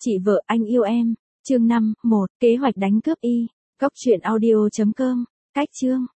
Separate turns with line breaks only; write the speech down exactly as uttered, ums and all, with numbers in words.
Chị vợ anh yêu em, chương năm, một, kế hoạch đánh cướp y, góc truyện audio chấm com, cách chương.